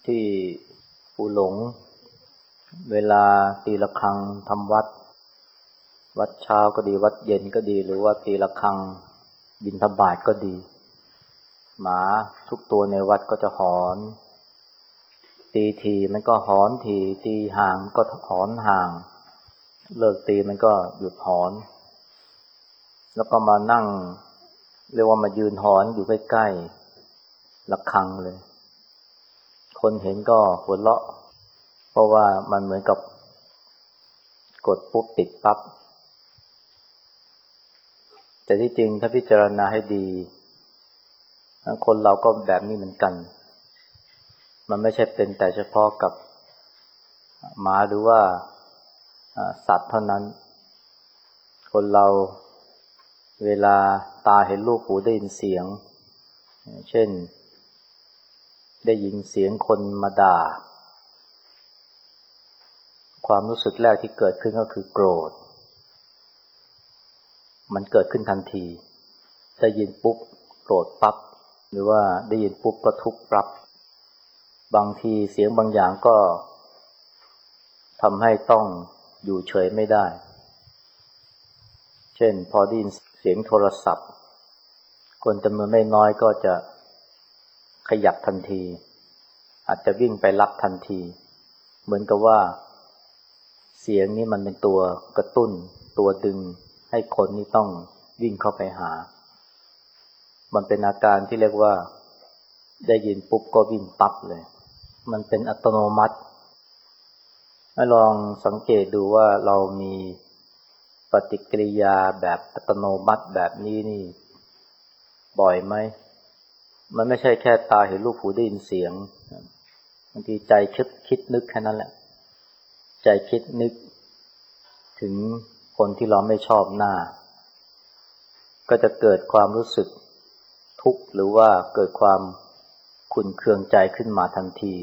ที่ปูหลงเวลาตีระฆังทำวัดเช้าก็ดีวัดเย็นก็ดีหรือว่าตีระฆังบิณฑบาตก็ดีหมาทุกตัวในวัดก็จะหอนตีทีมันก็หอนทีตีห่างก็หอนห่างเลิกตีมันก็หยุดหอนแล้วก็มานั่งเรียกว่ามายืนหอนอยู่ใกล้ๆระฆังเลยคนเห็นก็หัวเราะเพราะว่ามันเหมือนกับกดปุ๊บติดปั๊บแต่ที่จริงถ้าพิจารณาให้ดีคนเราก็แบบนี้เหมือนกันมันไม่ใช่เป็นแต่เฉพาะกับหมาหรือว่าสัตว์เท่านั้นคนเราเวลาตาเห็นรูปหูได้ยินเสียงเช่นได้ยินเสียงคนมาด่าความรู้สึกแรกที่เกิดขึ้นก็คือโกรธมันเกิดขึ้นทันทีได้ยินปุ๊บโกรธปั๊บหรือว่าได้ยินปุ๊บก็ทุกข์ปั๊บบางทีเสียงบางอย่างก็ทำให้ต้องอยู่เฉยไม่ได้เช่นพอได้ยินเสียงโทรศัพท์คนจำนวนไม่น้อยก็จะขยับทันทีอาจจะวิ่งไปรับทันทีเหมือนกับว่าเสียงนี้มันเป็นตัวกระตุ้นตัวดึงให้คนนี้ต้องวิ่งเข้าไปหามันเป็นอาการที่เรียกว่าได้ยินปุ๊บก็วิ่งปั๊บเลยมันเป็นอัตโนมัติให้ลองสังเกตดูว่าเรามีปฏิกิริยาแบบอัตโนมัติแบบนี้นี่บ่อยไหมมันไม่ใช่แค่ตาเห็นรูปหูได้ยินเสียงบางทีใจคิดนึกแค่นั้นแหละใจคิดนึกถึงคนที่เราไม่ชอบหน้าก็จะเกิดความรู้สึกทุกข์หรือว่าเกิดความขุ่นเคืองใจขึ้นมาทันที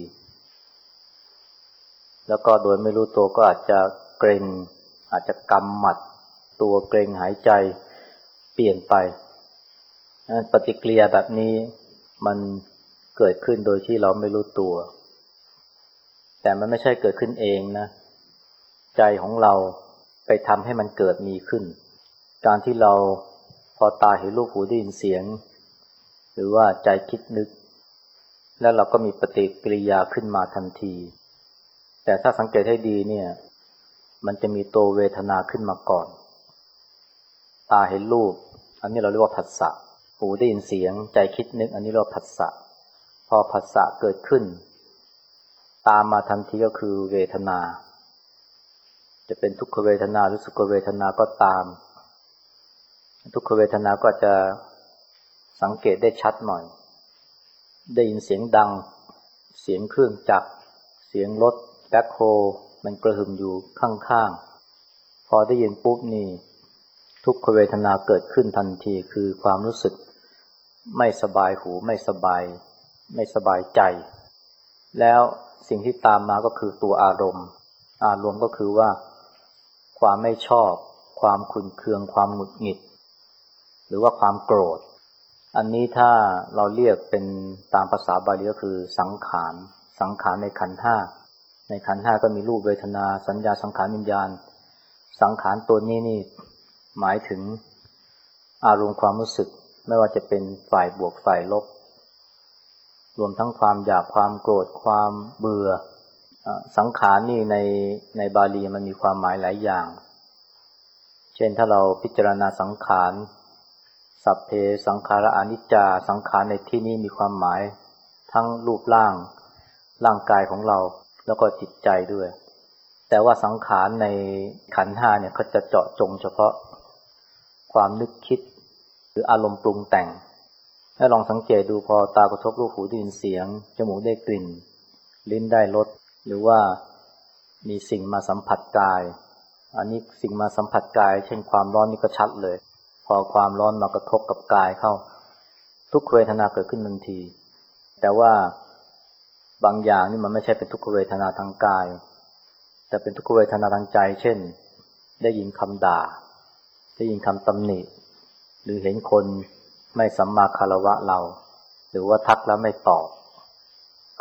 แล้วก็โดยไม่รู้ตัวก็อาจจะเกร็งอาจจะกำหมัดตัวเกร็งหายใจเปลี่ยนไปปฏิกิริยาแบบนี้มันเกิดขึ้นโดยที่เราไม่รู้ตัวแต่มันไม่ใช่เกิดขึ้นเองนะใจของเราไปทำให้มันเกิดมีขึ้นการที่เราพอตาเห็นรูปหูได้ยินเสียงหรือว่าใจคิดนึกแล้วเราก็มีปฏิกิริยาขึ้นมาทันทีแต่ถ้าสังเกตให้ดีเนี่ยมันจะมีตัวเวทนาขึ้นมาก่อนตาเห็นรูปอันนี้เราเรียกว่าผัสสะหูได้ยินเสียงใจคิดนึกอันนี้เรียกว่าผัสสะพอผัสสะเกิดขึ้นตามมาทันทีก็คือเวทนาจะเป็นทุกขเวทนาหรือสุขเวทนาก็ตามทุกขเวทนาก็จะสังเกตได้ชัดหน่อยได้ยินเสียงดังเสียงเครื่องจักรเสียงรถแบ็คโฮมันกระหึ่มอยู่ข้างๆพอได้ยินปุ๊บนี่ทุกขเวทนาเกิดขึ้นทันทีคือความรู้สึกไม่สบายหูไม่สบายใจแล้วสิ่งที่ตามมาก็คือตัวอารมณ์ก็คือว่าความไม่ชอบความขุ่นเคืองความหงุดหงิดหรือว่าความโกรธอันนี้ถ้าเราเรียกเป็นตามภาษาบาลีก็คือสังขารในขันธ์ห้าในขันธ์ห้าก็มีรูปเวทนาสัญญาสังขารวิญญาณสังขารตัวนี้นี่หมายถึงอารมณ์ความรู้สึกไม่ว่าจะเป็นฝ่ายบวกฝ่ายลบรวมทั้งความอยากความโกรธความเบื่อสังขารนี่ในบาลีมันมีความหมายหลายอย่างเช่นถ้าเราพิจารณาสังขารสัพเพสังขาราอนิจจาสังขารในที่นี้มีความหมายทั้งรูปร่างกายของเราแล้วก็จิตใจด้วยแต่ว่าสังขารในขันธ์ห้าเนี่ยเขาจะเจาะจงเฉพาะความนึกคิดหรืออารมณ์ปรุงแต่งให้ลองสังเกตดูพอตากระทบรูปหูได้ยินเสียงจมูกได้กลิ่นลิ้นได้รสหรือว่ามีสิ่งมาสัมผัสกายอันนี้สิ่งมาสัมผัสกายเช่นความร้อนนี่ก็ชัดเลยพอความร้อนมากระทบกับกายเข้าทุกขเวทนาเกิดขึ้นทันทีแต่ว่าบางอย่างนี่มันไม่ใช่เป็นทุกขเวทนาทางกายแต่เป็นทุกขเวทนาทางใจเช่นได้ยินคำด่าได้ยินคำตำหนิหรือเห็นคนไม่สัมมาคารวะเราหรือว่าทักแล้วไม่ตอบ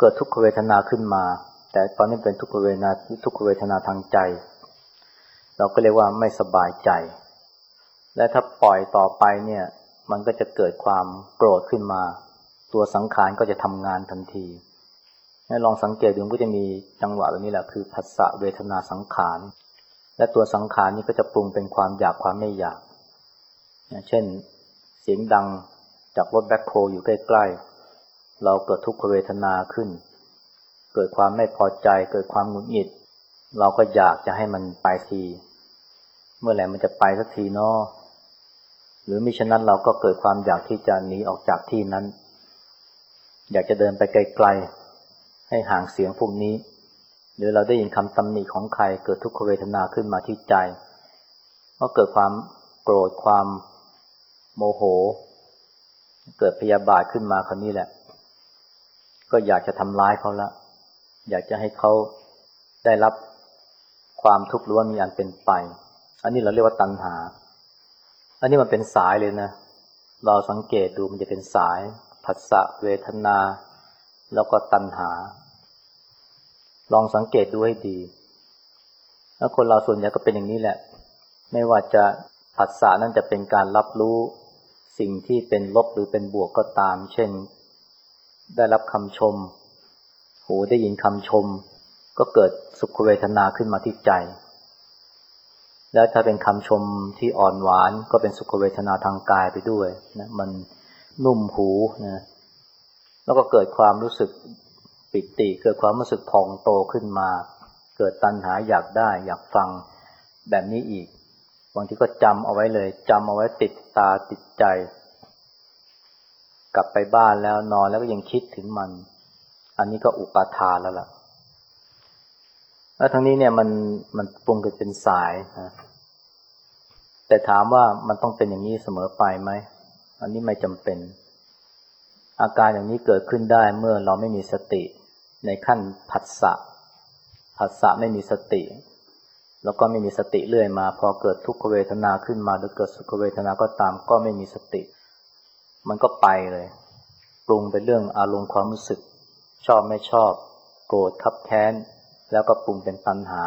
เกิดทุกขเวทนาขึ้นมาแต่ตอนนี้เป็นทุกขเวทนาทางใจเราก็เรียกว่าไม่สบายใจและถ้าปล่อยต่อไปเนี่ยมันก็จะเกิดความโกรธขึ้นมาตัวสังขารก็จะทำงานทันทีให้ลองสังเกตดูก็จะมีจังหวะแบบนี้แหละคือผัสสะเวทนาสังขารและตัวสังขารนี้ก็จะปรุงเป็นความอยากความไม่อยากเช่นเสียงดังจากรถแบ็คโฮอยู่ใกล้ๆเราเกิดทุกขเวทนาขึ้นเกิดความไม่พอใจเกิดความหงุดหงิดเราก็อยากจะให้มันไปทีเมื่อไหร่มันจะไปสักทีเนาะหรือมิฉะนั้นเราก็เกิดความอยากที่จะหนีออกจากที่นั้นอยากจะเดินไปไกลๆให้ห่างเสียงพวกนี้หรือเราได้ยินคำตำหนิของใครเกิดทุกขเวทนาขึ้นมาที่ใจก็เกิดความโกรธความโมโหเกิดพยาบาทขึ้นมาคราวนี้แหละก็อยากจะทำร้ายเขาละอยากจะให้เขาได้รับความทุกข์หรือว่ามีอันเป็นไปอันนี้เราเรียกว่าตัณหาอันนี้มันเป็นสายเลยนะเราสังเกตดูมันจะเป็นสายผัสสะเวทนาแล้วก็ตัณหาลองสังเกตดูให้ดีแล้วคนเราส่วนใหญ่ก็เป็นอย่างนี้แหละไม่ว่าจะผัสสะนั้นจะเป็นการรับรู้สิ่งที่เป็นลบหรือเป็นบวกก็ตามเช่นได้รับคำชมหูได้ยินคำชมก็เกิดสุขเวทนาขึ้นมาที่ใจแล้วถ้าเป็นคำชมที่อ่อนหวานก็เป็นสุขเวทนาทางกายไปด้วยนะมันนุ่มหูนะแล้วก็เกิดความรู้สึกปิติเกิดความรู้สึกพองโตขึ้นมาเกิดตัณหาอยากได้อยากฟังแบบนี้อีกบางทีก็จำเอาไว้เลยจำเอาไว้ติดตาติดใจกลับไปบ้านแล้วนอนแล้วก็ยังคิดถึงมันอันนี้ก็อุปาทานแล้วล่ะแล้วทั้งนี้เนี่ยมันปรุงกันเป็นสายนะแต่ถามว่ามันต้องเป็นอย่างนี้เสมอไปไหมอันนี้ไม่จำเป็นอาการอย่างนี้เกิดขึ้นได้เมื่อเราไม่มีสติในขั้นผัสสะไม่มีสติแล้วก็ไม่มีสติเรื่อยมาพอเกิดทุกขเวทนาขึ้นมาหรือเกิดสุขเวทนาก็ตามก็ไม่มีสติมันก็ไปเลยปรุงเป็นเรื่องอารมณ์ความรู้สึกชอบไม่ชอบโกรธคับแค้นแล้วก็ปรุงเป็นตัณหา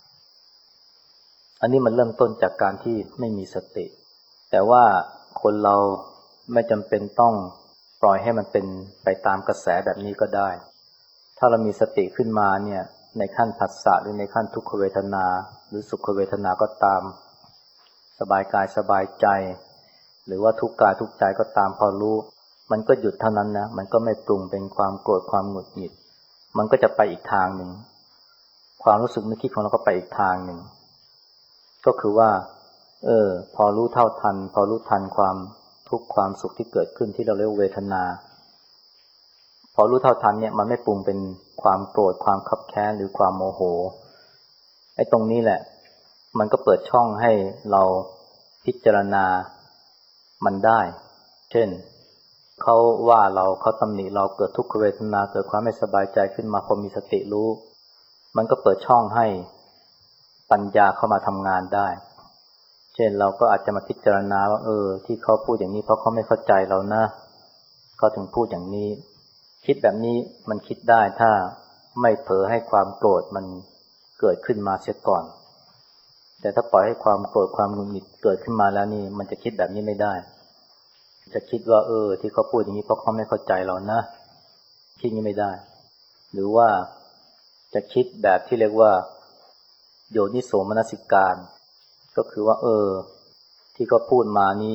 อันนี้มันเริ่มต้นจากการที่ไม่มีสติแต่ว่าคนเราไม่จำเป็นต้องปล่อยให้มันเป็นไปตามกระแสแบบนี้ก็ได้ถ้าเรามีสติขึ้นมาเนี่ยในขั้นผัสสะหรือในขั้นทุกขเวทนาหรือสุขเวทนาก็ตามสบายกายสบายใจหรือว่าทุกข์กายทุกข์ใจก็ตามพอรู้มันก็หยุดเท่านั้นนะมันก็ไม่ปรุงเป็นความโกรธความหงุดหงิดมันก็จะไปอีกทางหนึ่งความรู้สึกนึกคิดของเราก็ไปอีกทางหนึ่งก็คือว่าพอรู้เท่าทันพอรู้ทันความทุกข์ความสุขที่เกิดขึ้นที่เราเรียกเวทนาพอรู้เท่าทันเนี่ยมันไม่ปรุงเป็นความโกรธความคับแค้นหรือความโมโหไอ้ตรงนี้แหละมันก็เปิดช่องให้เราพิจารณามันได้เช่นเขาว่าเราเขาตำหนิเราเกิดทุกขเวทนาเกิดความไม่สบายใจขึ้นมาพอมีสติรู้มันก็เปิดช่องให้ปัญญาเข้ามาทำงานได้เช่นเราก็อาจจะมาพิจารณาว่าที่เขาพูดอย่างนี้เพราะเขาไม่เข้าใจเรานะเขาถึงพูดอย่างนี้คิดแบบนี้มันคิดได้ถ้าไม่เผลอให้ความโกรธมันเกิดขึ้นมาเสียก่อนแต่ถ้าปล่อยให้ความโกรธความหงุดหงิดเกิดขึ้นมาแล้วนี่มันจะคิดแบบนี้ไม่ได้จะคิดว่าที่เขาพูดอย่างนี้เพราะเขาไม่เข้าใจเรานะคิดนี้ไม่ได้หรือว่าจะคิดแบบที่เรียกว่าโยนิโสมนสิการก็คือว่าที่เขาพูดมานี้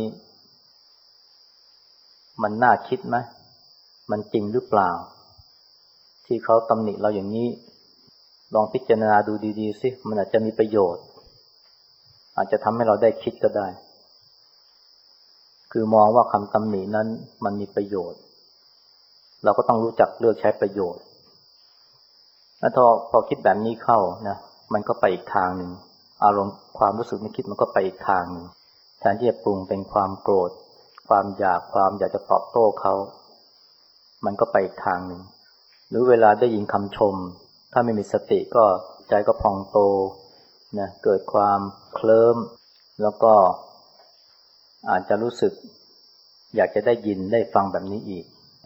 มันน่าคิดไหมมันจริงหรือเปล่าที่เขาตำหนิเราอย่างนี้ลองพิจารณาดูดีๆสิมันอาจจะมีประโยชน์อาจจะทำให้เราได้คิดก็ได้คือมองว่าคำตำหนินั้นมันมีประโยชน์เราก็ต้องรู้จักเลือกใช้ประโยชน์แล้วพอคิดแบบนี้เข้านะมันก็ไปอีกทางหนึ่งอารมณ์ความรู้สึกนึกคิดมันก็ไปอีกทางหนึ่งแทนที่จะปรุงเป็นความโกรธความอยากจะตอบโต้เขามันก็ไปอีกทางหนึ่งหรือเวลาได้ยินคำชมถ้าไม่มีสติก็ใจก็พองโตนะเกิดความเคลิ้มแล้วก็อาจจะรู้สึกอยากจะได้ยินได้ฟังแบบนี้อีก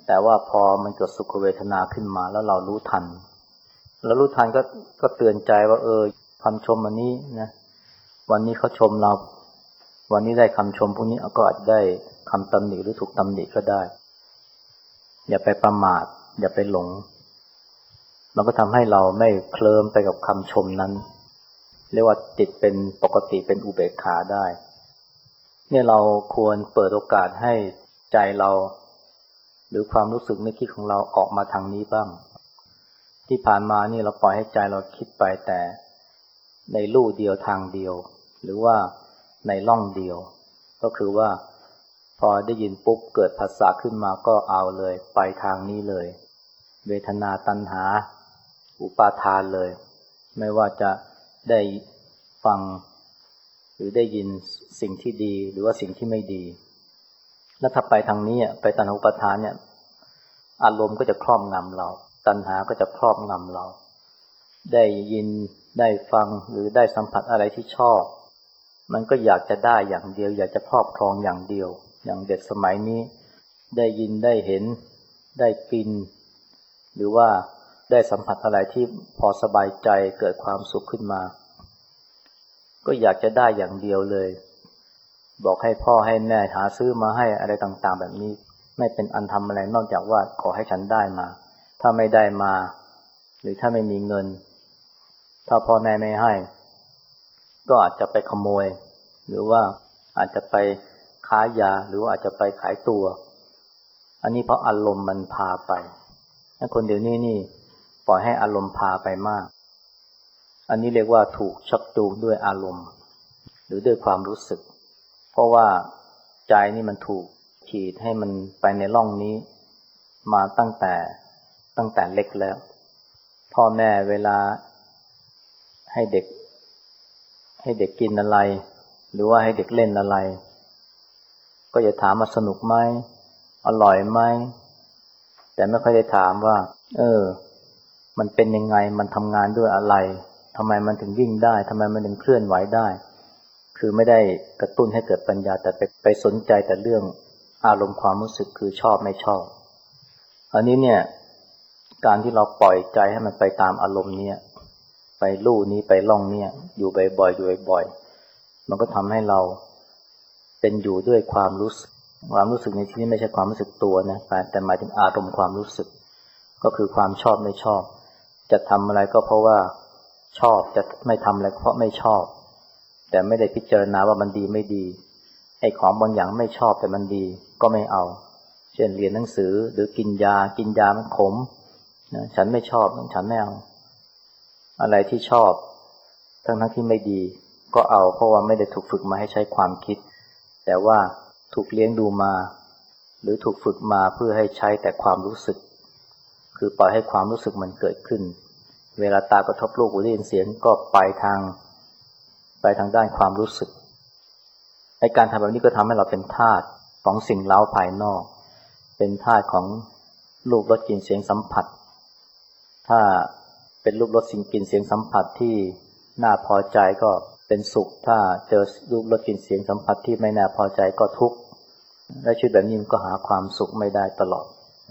แต่ว่าพอมันเกิดสุขเวทนาขึ้นมาแล้วเรารู้ทันแล้วรู้ทันก็เตือนใจว่าคำชมวันนี้นะวันนี้เขาชมเราวันนี้ได้คำชมพวกนี้ก็อาจจะได้คำตำหนิหรือถูกตำหนิก็ได้อย่าไปประมาทอย่าไปหลงมันก็ทำให้เราไม่เคลิ้มไปกับคำชมนั้นเรียกว่าจิตเป็นปกติเป็นอุเบกขาได้เนี่ยเราควรเปิดโอกาสให้ใจเราหรือความรู้สึกนึกคิดของเราออกมาทางนี้บ้างที่ผ่านมานี่เราปล่อยให้ใจเราคิดไปแต่ในลู่เดียวทางเดียวหรือว่าในร่องเดียวก็คือว่าพอได้ยินปุ๊บเกิดผัสสะขึ้นมาก็เอาเลยไปทางนี้เลยเวทนาตัณหาอุปาทานเลยไม่ว่าจะได้ฟังหรือได้ยินสิ่งที่ดีหรือว่าสิ่งที่ไม่ดีแล้วถ้าไปทางนี้ไปตัณหาอุปาทานเนี่ยอารมณ์ก็จะครอบงำเราตัณหาก็จะครอบงำเราได้ยินได้ฟังหรือได้สัมผัสอะไรที่ชอบมันก็อยากจะได้อย่างเดียวอยากจะครอบครองอย่างเดียวอย่างเด็กสมัยนี้ได้ยินได้เห็นได้กินหรือว่าได้สัมผัสอะไรที่พอสบายใจเกิดความสุขขึ้นมาก็อยากจะได้อย่างเดียวเลยบอกให้พ่อให้แม่หาซื้อมาให้อะไรต่างๆแบบนี้ไม่เป็นอันทำอะไรนอกจากว่าขอให้ฉันได้มาถ้าไม่ได้มาหรือถ้าไม่มีเงินถ้าพ่อแม่ไม่ให้ก็อาจจะไปขโมยหรือว่าอาจจะไปค้ายาหรือว่าอาจจะไปขายตัวอันนี้เพราะอารมณ์มันพาไปถ้าคนเดี๋ยวนี้นี่ปล่อยให้อารมณ์พาไปมากอันนี้เรียกว่าถูกชักจูงด้วยอารมณ์หรือด้วยความรู้สึกเพราะว่าใจนี่มันถูกขีดให้มันไปในร่องนี้มาตั้งแต่เล็กแล้วพ่อแม่เวลาให้เด็กกินอะไรหรือว่าให้เด็กเล่นอะไรก็จะถามว่าสนุกไหมอร่อยไหมแต่ไม่ค่อยได้ถามว่ามันเป็นยังไงมันทำงานด้วยอะไรทำไมมันถึงวิ่งได้ทำไมมันถึงเคลื่อนไหวได้คือไม่ได้กระตุ้นให้เกิดปัญญาแต่ไปสนใจแต่เรื่องอารมณ์ความรู้สึกคือชอบไม่ชอบอันนี้เนี่ยการที่เราปล่อยใจให้มันไปตามอารมณ์เนี่ยไปลู่นี้ไปล่องเนี่ยอยู่บ่อยๆมันก็ทำให้เราเป็นอยู่ด้วยความรู้สึกในที่นี้ไม่ใช่ความรู้สึกตัวนะแต่หมายถึงอารมณ์ความรู้สึกก็คือความชอบไม่ชอบจะทำอะไรก็เพราะว่าชอบจะไม่ทำอะไรเพราะไม่ชอบแต่ไม่ได้พิจารณาว่ามันดีไม่ดีไอ้ของบางอย่างไม่ชอบแต่มันดีก็ไม่เอาเช่นเรียนหนังสือหรือกินยามันขมนะฉันไม่ชอบฉันไม่เอาอะไรที่ชอบทั้งที่ไม่ดีก็เอาเพราะว่าไม่ได้ถูกฝึกมาให้ใช้ความคิดแต่ว่าถูกเลี้ยงดูมาหรือถูกฝึกมาเพื่อให้ใช้แต่ความรู้สึกคือปล่อยให้ความรู้สึกมันเกิดขึ้นเวลาตากระทบรูปหูได้ยินเสียงก็ไปทางด้านความรู้สึกในการทำแบบนี้ก็ทำให้เราเป็นทาสของสิ่งเร้าภายนอกเป็นทาสของรูปรสกลิ่นเสียงสัมผัสถ้าเป็นรูปรสสิ่งกลิ่นเสียงสัมผัสที่น่าพอใจก็เป็นสุขถ้าเจอรูปรสกลิ่นเสียงสัมผัสที่ไม่น่าพอใจก็ทุกข์และชีวิตแบบนี้มันก็หาความสุขไม่ได้ตลอด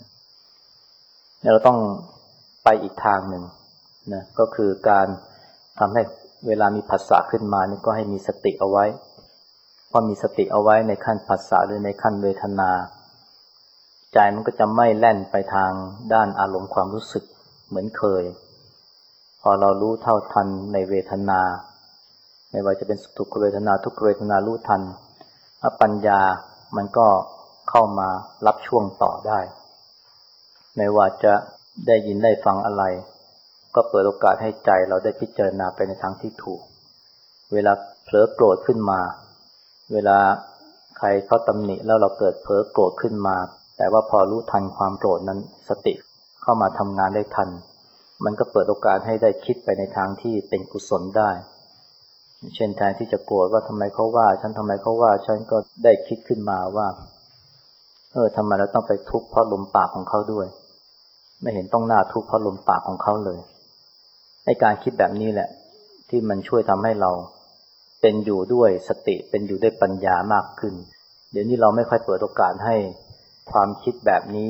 เราต้องไปอีกทางหนึ่งนะก็คือการทำให้เวลามีผัสสะขึ้นมานี่ก็ให้มีสติเอาไว้พอมีสติเอาไว้ในขั้นผัสสะหรือในขั้นเวทนาใจมันก็จะไม่แล่นไปทางด้านอารมณ์ความรู้สึกเหมือนเคยพอเรารู้เท่าทันในเวทนาไม่ว่าจะเป็นสุขเวทนาทุกขเวทนารู้ทันปัญญามันก็เข้ามารับช่วงต่อได้ไม่ว่าจะได้ยินได้ฟังอะไรก็เปิดโอกาสให้ใจเราได้พิจารณาไปในทางที่ถูกเวลาเผลอโกรธขึ้นมาเวลาใครเขาตำหนิแล้วเราเกิดเผลอโกรธขึ้นมาแต่ว่าพอรู้ทันความโกรธนั้นสติเข้ามาทำงานได้ทันมันก็เปิดโอกาสให้ได้คิดไปในทางที่เป็นกุศลได้เช่นแทนที่จะโกรธว่าทำไมเขาว่าฉันก็ได้คิดขึ้นมาว่าทำไมเราต้องไปทุกข์เพราะลมปากของเขาด้วยไม่เห็นต้องน่าทุกข์เพราะลมปากของเขาเลยไอ้การคิดแบบนี้แหละที่มันช่วยทำให้เราเป็นอยู่ด้วยสติเป็นอยู่ด้วยปัญญามากขึ้นเดี๋ยวนี้เราไม่ค่อยเปิดโอกาสให้ความคิดแบบนี้ที่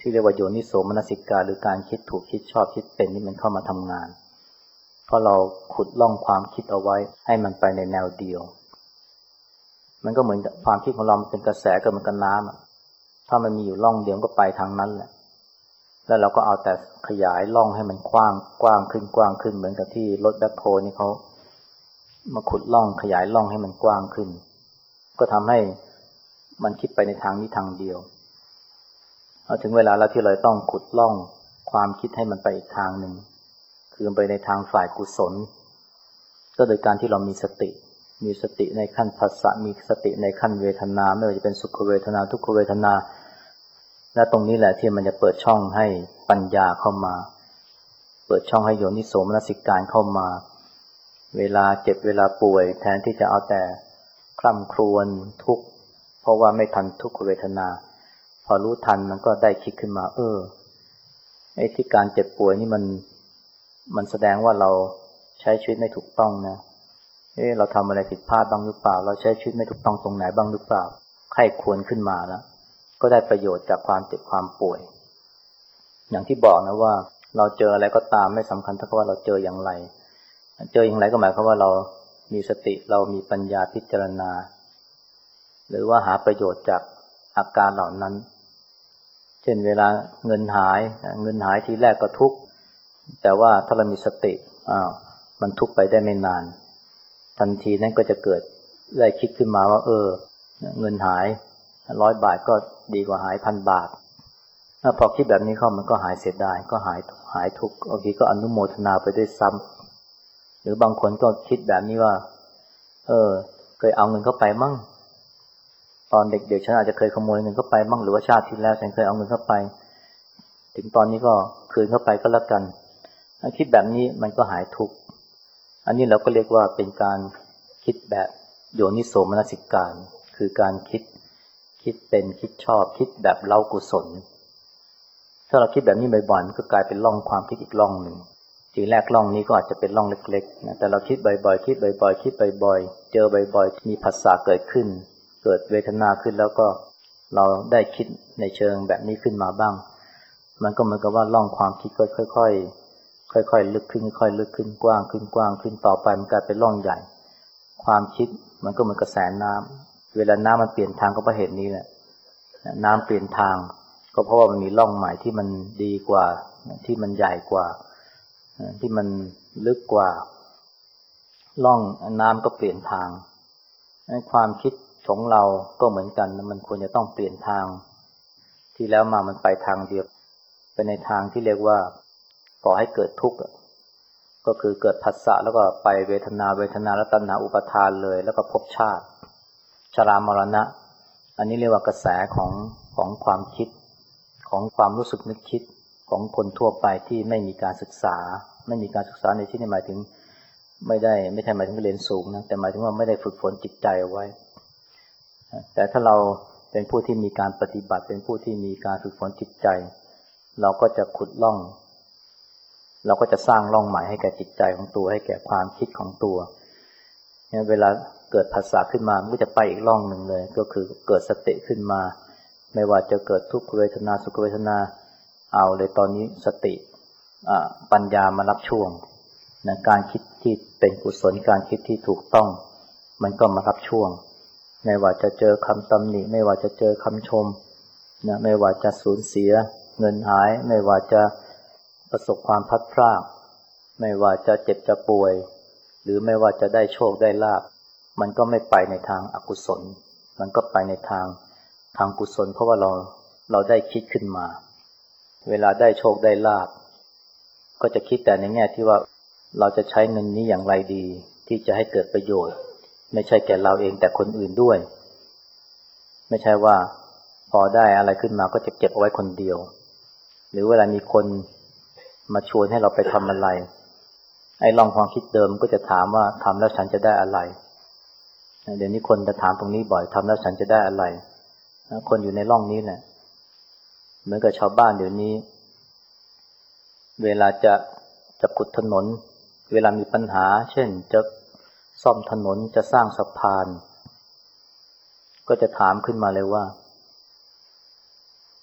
ที่เรียกว่าโยนิโสมนสิการหรือการคิดถูกคิดชอบคิดเป็นนี่มันเข้ามาทำงานเพราะเราขุดล่องความคิดเอาไว้ให้มันไปในแนวเดียวมันก็เหมือนความคิดของเราเป็นกระแสกับมันกับน้ำถ้ามันมีอยู่ล่องเดียวก็ไปทางนั้นแหละแล้วเราก็เอาแต่ขยายล่องให้มันกว้างขึ้นเหมือนกับที่รถแบ็คโฮนี่เขามาขุดล่องขยายล่องให้มันกว้างขึ้นก็ทำให้มันคิดไปในทางนี้ทางเดียวพอถึงเวลาแล้วที่เราต้องขุดล่องความคิดให้มันไปอีกทางหนึ่งคือไปในทางฝ่ายกุศลก็โดยการที่เรามีสติในขั้นภาษามีสติในขั้นเวทนาไม่ว่าจะเป็นสุขเวทนาทุกขเวทนาและตรงนี้แหละที่มันจะเปิดช่องให้ปัญญาเข้ามาเปิดช่องให้โยนิโสมนสิการเข้ามาเวลาเจ็บเวลาป่วยแทนที่จะเอาแต่คร่ำครวญทุกข์เพราะว่าไม่ทันทุกขเวทนาพอรู้ทันมันก็ได้คิดขึ้นมาไอ้ที่การเจ็บป่วยนี่มันแสดงว่าเราใช้ชีวิตไม่ถูกต้องนะเราทำอะไรผิดพลาดบ้างหรือเปล่าเราใช้ชีวิตไม่ถูกต้องตรงไหนบ้างหรือเปล่าใคร่ควรขึ้นมาแล้วก็ได้ประโยชน์จากความเจ็บความป่วยอย่างที่บอกนะว่าเราเจออะไรก็ตามไม่สำคัญเท่ากับว่าเราเจออย่างไรก็หมายความว่าเรามีสติเรามีปัญญาพิจารณาหรือว่าหาประโยชน์จากอาการเหล่านั้นเช่นเวลาเงินหายทีแรกก็ทุกข์แต่ว่าถ้าเรามีสติมันทุกข์ไปได้ไม่นานทันทีนั้นก็จะเกิดได้คิดขึ้นมาว่าเงินหาย100 บาทก็ดีกว่าหาย 1,000 บาทพอคิดแบบนี้เข้ามันก็หายเสียดายก็หายทุกข์บางทีก็อนุโมทนาไปด้วยซ้ำหรือบางคนก็คิดแบบนี้ว่าเคยเอาเงินเข้าไปมั่งตอนเด็กๆฉันอาจจะเคยขโมยเงินเข้าไปมั่งหรือว่าชาติที่แล้วฉันเคยเอาเงินเข้าไปถึงตอนนี้ก็คืนเข้าไปก็แล้วกันคิดแบบนี้มันก็หายทุกข์อันนี้เราก็เรียกว่าเป็นการคิดแบบโยนิโสมนสิการคือการคิดเป็นคิดชอบคิดแบบเล้ากุศลถ้าเราคิดแบบนี้บ่อยๆมันก็กลายเป็นร่องความคิดอีกร่องหนึ่งทีแรกร่องนี้ก็อาจจะเป็นร่องเล็กๆนะแต่เราคิดบ่อยๆคิดบ่อยๆเจอบ่อยๆมีภาษาเกิดขึ้นเกิดเวทนาขึ้นแล้วก็เราได้คิดในเชิงแบบนี้ขึ้นมาบ้างมันก็เหมือนกับว่าร่องความคิดก็ค่อยๆลึกขึ้นกว้างขึ้นต่อไปมันกลายเป็นร่องใหญ่ความคิดมันก็เหมือนกระแสน้ำเวลาน้ำมันเปลี่ยนทางก็เพราะเหตุนี้แหละน้ำเปลี่ยนทางก็เพราะว่ามันมีร่องใหม่ที่มันดีกว่าที่มันใหญ่กว่าที่มันลึกกว่าร่องน้ำก็เปลี่ยนทางความคิดของเราก็เหมือนกันมันควรจะต้องเปลี่ยนทางที่แล้วมามันไปทางเดียวไปในทางที่เรียกว่าก่อให้เกิดทุกข์ก็คือเกิดผัสสะแล้วก็ไปเวทนาแล้วตัณหาอุปาทานเลยแล้วก็ภพชาติชรามรณะอันนี้เรียกว่ากระแสของความคิดของความรู้สึกนึกคิดของคนทั่วไปที่ไม่มีการศึกษาในที่นี้หมายถึงไม่ใช่หมายถึงเรียนสูงนะแต่หมายถึงว่าไม่ได้ฝึกฝนจิตใจเอาไว้แต่ถ้าเราเป็นผู้ที่มีการปฏิบัติเป็นผู้ที่มีการฝึกฝนจิตใจเราก็จะขุดร่องเราก็จะสร้างร่องใหม่ให้แก่จิตใจของตัวให้แก่ความคิดของตัวเนี่ยเวลาเกิดภาษาขึ้นมามันก็จะไปอีกร่องหนึ่งเลยก็คือเกิดสติขึ้นมาไม่ว่าจะเกิดทุกขเวทนาสุขเวทนาเอาเลยตอนนี้สติปัญญามารับช่วงนะการคิดที่เป็นกุศลการคิดที่ถูกต้องมันก็มารับช่วงไม่ว่าจะเจอคำตำหนิไม่ว่าจะเจอคำชมนะไม่ว่าจะสูญเสียเงินหายไม่ว่าจะประสบความพลัดพรากไม่ว่าจะเจ็บจะป่วยหรือไม่ว่าจะได้โชคได้ลาภมันก็ไม่ไปในทางอกุศลมันก็ไปในทางกุศลเพราะว่าเราได้คิดขึ้นมาเวลาได้โชคได้ลาภก็จะคิดแต่ในแง่ที่ว่าเราจะใช้เงินนี้อย่างไรดีที่จะให้เกิดประโยชน์ไม่ใช่แก่เราเองแต่คนอื่นด้วยไม่ใช่ว่าพอได้อะไรขึ้นมาก็จะเก็บเอาไว้คนเดียวหรือเวลามีคนมาชวนให้เราไปทำอะไรไอ้ลองความคิดเดิมก็จะถามว่าทำแล้วฉันจะได้อะไรเดี๋ยวนี้คนจะถามตรงนี้บ่อยทำแล้วฉันจะได้อะไรคนอยู่ในร่องนี้แหละเหมือนกับชาวบ้านเดี๋ยวนี้เวลาจะขุดถนนเวลามีปัญหาเช่นจะซ่อมถนนจะสร้างสะพานก็จะถามขึ้นมาเลยว่า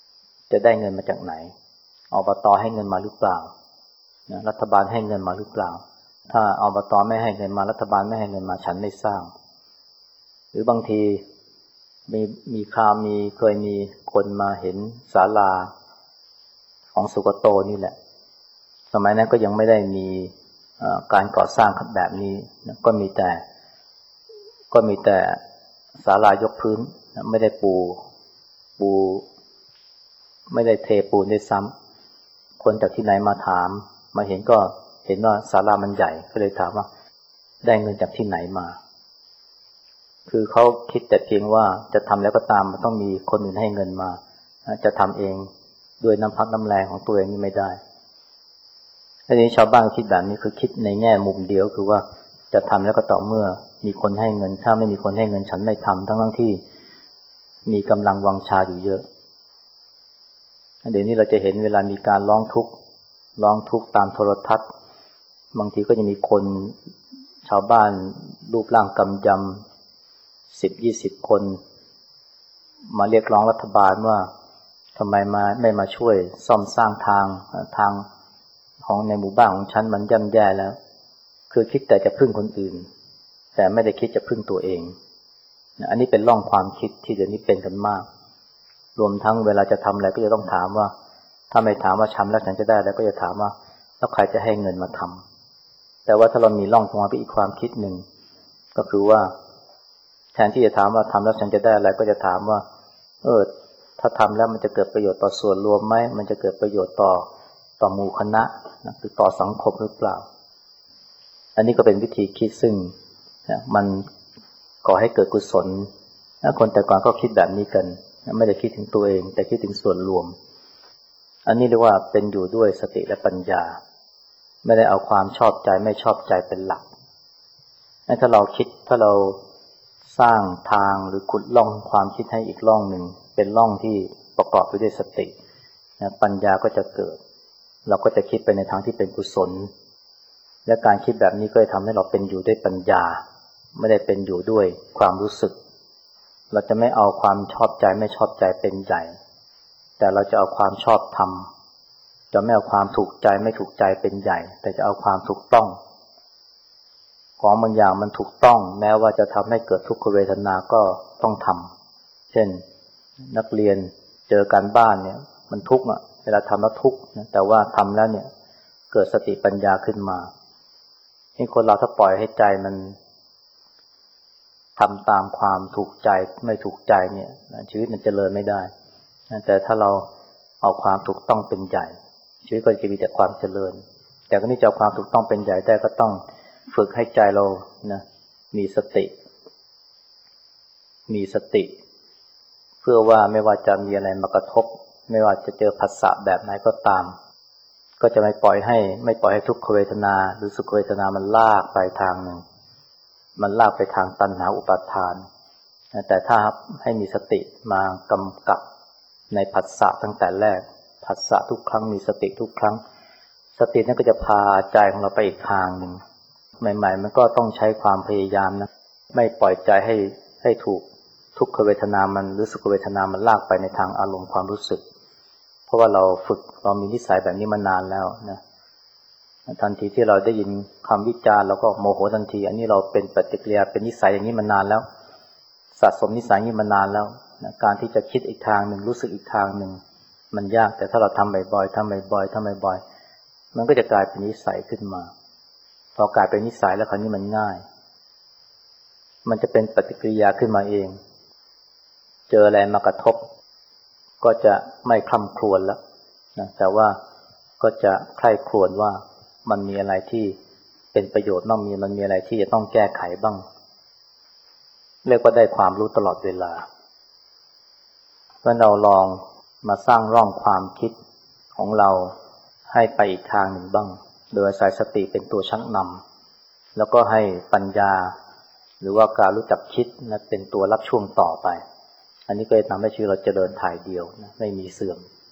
จะได้เงินมาจากไหนอบต.ให้เงินมาหรือเปล่ารัฐบาลให้เงินมาหรือเปล่าถ้าอบต.ไม่ให้เงินมารัฐบาลไม่ให้เงินมาฉันไม่สร้างหรือบางทีมีเคยมีคนมาเห็นศาลาของสุกโตนี่แหละสมัยนั้นก็ยังไม่ได้มีการก่อสร้างแบบนี้นะก็มีแต่ศาลายกพื้นไม่ได้ปูไม่ได้เทปูนด้วยซ้ำคนจากที่ไหนมาถามมาเห็นก็เห็นว่าศาลามันใหญ่ก็เลยถามว่าได้เงินจากที่ไหนมาคือเขาคิดแต่เพียงว่าจะทำแล้วก็ตามมันต้องมีคนอื่นให้เงินมาจะทำเองด้วยน้ำพักน้ำแรงของตัวเองนี่ไม่ได้ทีนี้ชาวบ้านคิดแบบนี้คือคิดในแง่มุมเดียวคือว่าจะทำแล้วก็ต่อเมื่อมีคนให้เงินถ้าไม่มีคนให้เงินฉันไม่ทำทั้งที่มีกำลังวังชาอยู่เยอะเดี๋ยวนี้เราจะเห็นเวลามีการร้องทุกข์ตามโทรทัศน์บางทีก็จะมีคนชาวบ้านรูปร่างกำยำ10-20 คนมาเรียกร้องรัฐบาลว่าทำไมไม่มาช่วยซ่อมสร้างทางของในหมู่บ้านของฉันมันย่ำแย่แล้วคือคิดแต่จะพึ่งคนอื่นแต่ไม่ได้คิดจะพึ่งตัวเองอันนี้เป็นร่องความคิดที่เดี๋ยวนี้เป็นกันมากรวมทั้งเวลาจะทำอะไรก็จะต้องถามว่าถ้าไม่ถามว่าทำแล้วฉันจะได้แล้วก็จะถามว่าแล้วใครจะให้เงินมาทำแต่ว่าถ้าเรามีร่องความคิดอีกความคิดหนึ่งก็คือว่าแทนที่จะถามว่าทำแล้วฉันจะได้อะไรก็จะถามว่าถ้าทำแล้วมันจะเกิดประโยชน์ต่อส่วนรวมไหมมันจะเกิดประโยชน์ต่อหมู่คณะหรือต่อสังคมหรือเปล่าอันนี้ก็เป็นวิธีคิดซึ่งมันก่อให้เกิดกุศลคนแต่ก่อนก็คิดแบบนี้กันไม่ได้คิดถึงตัวเองแต่คิดถึงส่วนรวมอันนี้เรียกว่าเป็นอยู่ด้วยสติและปัญญาไม่ได้เอาความชอบใจไม่ชอบใจเป็นหลักถ้าเราสร้างทางหรือขุดร่องความคิดให้อีกร่องหนึ่งเป็นร่องที่ประกอบไปด้วยสติปัญญาก็จะเกิดเราก็จะคิดไปในทางที่เป็นกุศลและการคิดแบบนี้ก็จะทำให้เราเป็นอยู่ด้วยปัญญาไม่ได้เป็นอยู่ด้วยความรู้สึกเราจะไม่เอาความชอบใจไม่ชอบใจเป็นใหญ่แต่เราจะเอาความชอบธรรมจะไม่เอาความถูกใจไม่ถูกใจเป็นใหญ่แต่จะเอาความถูกต้องของบางอย่างมันถูกต้องแม้ว่าจะทำให้เกิดทุกขเวทนาก็ต้องทำเช่นนักเรียนเจอการบ้านเนี่ยมันทุกข์เวลาทำแล้วทุกข์แต่ว่าทำแล้วเนี่ยเกิดสติปัญญาขึ้นมานี่คนเราถ้าปล่อยให้ใจมันทำตามความถูกใจไม่ถูกใจเนี่ยชีวิตมันเจริญไม่ได้แต่ถ้าเราเอาความถูกต้องเป็นใหญ่ชีวิตก็จะมีแต่ความเจริญแต่ก็นี่จะเอาความถูกต้องเป็นใหญ่ได้ก็ต้องฝึกให้ใจเรานะมีสติเพื่อว่าไม่ว่าจะมีอะไรมากระทบไม่ว่าจะเจอผัสสะแบบไหนก็ตามก็จะไม่ปล่อยให้ทุกขเวทนาหรือสุขเวทนามันลากไปทางนึงมันลากไปทางตัณหาอุปาทานแต่ถ้าให้มีสติมากำกับในผัสสะตั้งแต่แรกผัสสะทุกครั้งมีสติทุกครั้งสตินั้นก็จะพาใจของเราไปอีกทางนึงใหม่ๆมันก็ต้องใช้ความพยายามนะไม่ปล่อยใจให้ถูกทุกขเวทนามันหรือสุขเวทนามันลากไปในทางอารมณ์ความรู้สึกเพราะว่าเรามีนิสัยแบบนี้มานานแล้วนะทันทีที่เราได้ยินคำวิจารณ์เราก็โมโหทันทีอันนี้เราเป็นปฏิกิริยาเป็นนิสัยอย่างนี้มานานแล้วสะสมนิสัยนี้มานานแล้วนะการที่จะคิดอีกทางหนึ่งรู้สึกอีกทางหนึ่งมันยากแต่ถ้าเราทำบ่อยๆมันก็จะกลายเป็นนิสัยขึ้นมาพอกลายเป็นนิสัยแล้วคราวนี้มันง่ายมันจะเป็นปฏิกิริยาขึ้นมาเองเจออะไรมากระทบก็จะไม่คร่ำครวญแล้วนะแต่ว่าก็จะใคร่ครวญว่ามันมีอะไรที่เป็นประโยชน์บ้างมันมีอะไรที่จะต้องแก้ไขบ้างเรียกว่าได้ความรู้ตลอดเวลาเมื่อเราลองมาสร้างร่องความคิดของเราให้ไปอีกทางหนึ่งบ้างโดยอาศัยสติเป็นตัวชักนำแล้วก็ให้ปัญญาหรือว่าการรู้จักคิดนะเป็นตัวรับช่วงต่อไปอันนี้ก็จะทำให้ชีวิตเราเจริญถ่ายเดียวนะไม่มีเสื่อม